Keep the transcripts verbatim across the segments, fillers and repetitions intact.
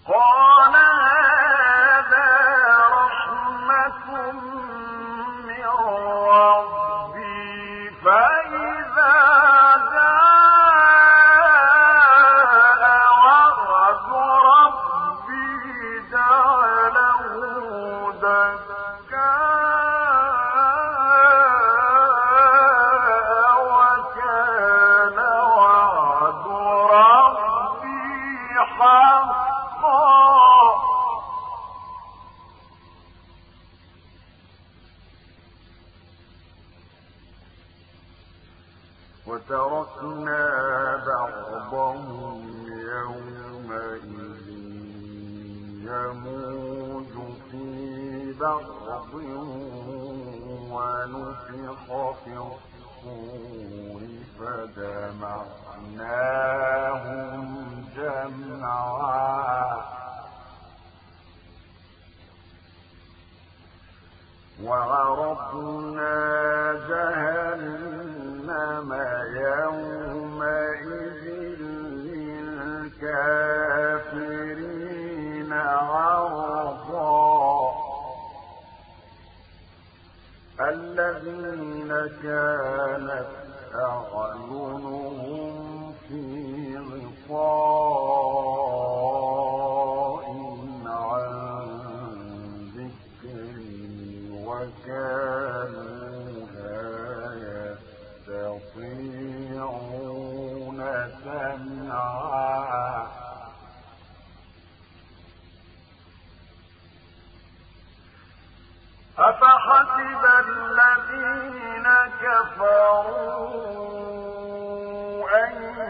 قال هذا رحمة من ربي فإذا جاء وعد ربي جعله دكا وكان وعد ربي حقا. وتركنا بعضهم يومئذ يموج في بعض ونفخ في الصور فجمعناهم جمعا وعرضنا جهنم يومئذ للكافرين عرضا الذين كانت أعينهم في غطاء عن ذكري وكانوا لا يستطيعون سمعا. أفحسب الذين كفروا أن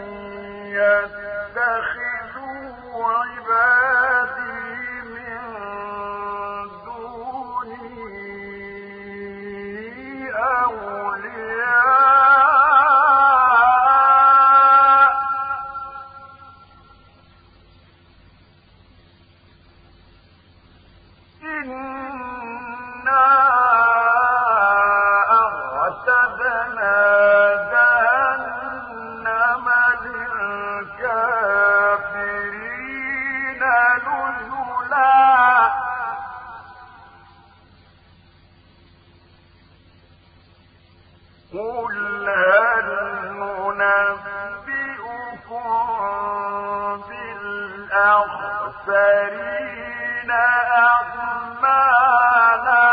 يتخذوا عبادي من دوني أولياء إنا أعتدنا جهنم للكافرين نزلا. قل هل ننبئكم بالأخسرين أعمالا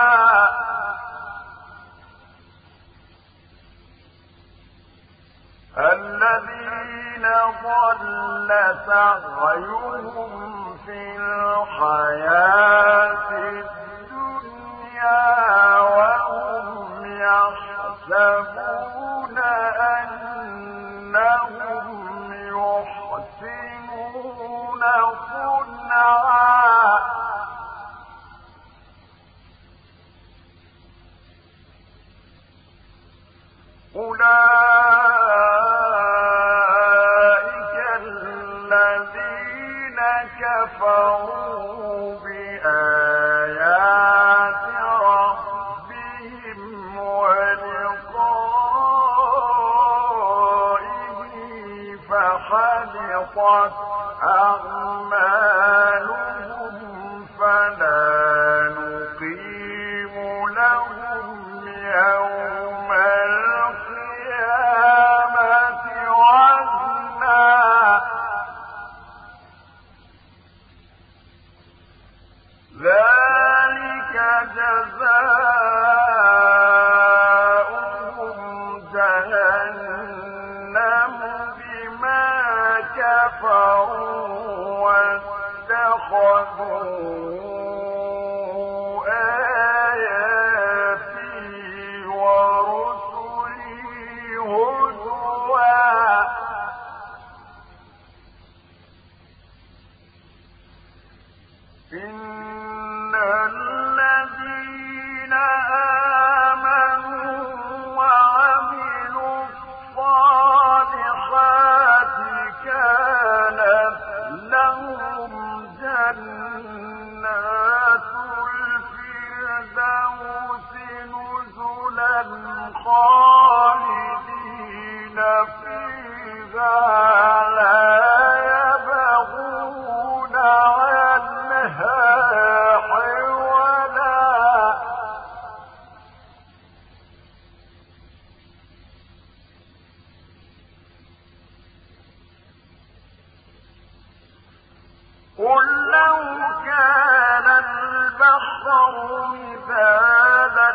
الذين ضل سعيهم في الحياة الدنيا وهم يحسبون أنهم يحسنون صنعا. أولئك الذين كفروا بآيات ربهم ولقائه فحبطت أعمالهم فلا نقيم لهم يوم القيامة وزنا. ذلك جزاؤهم جهنم بما كفروا واتخذوا آياتي ورسلي هزوا. إن الذين آمنوا وعملوا الصالحات كانت لهم جنات الفردوس نزلا خالدين فيها لا يبغون عنها قل لو كان البحر مدادا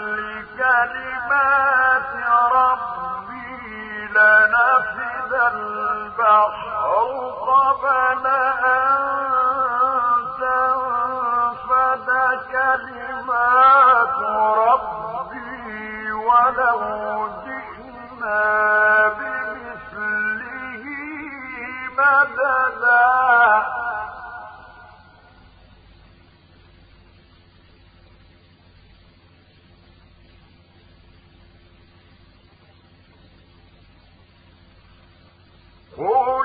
لكلمات ربي لنفد البحر قبل أن تنفد كلمات ربي ولو جئنا بمثله مددا. قل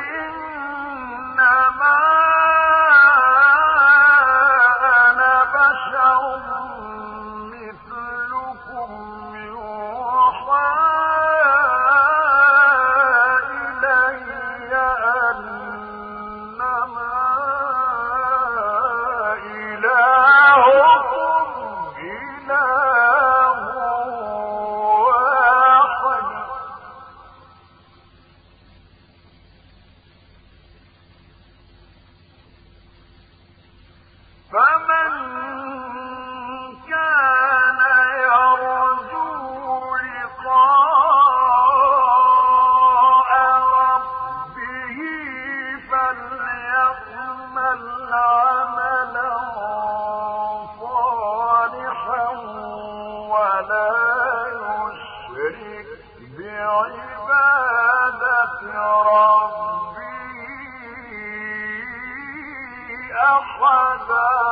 إنما أنا بشر مثلكم يوحى إلي أنما إلهكم إله واحد فمن كان يرجو لقاء ربه فليعمل عملا صالحا ولا يشرك بعبادة ربه أحدا.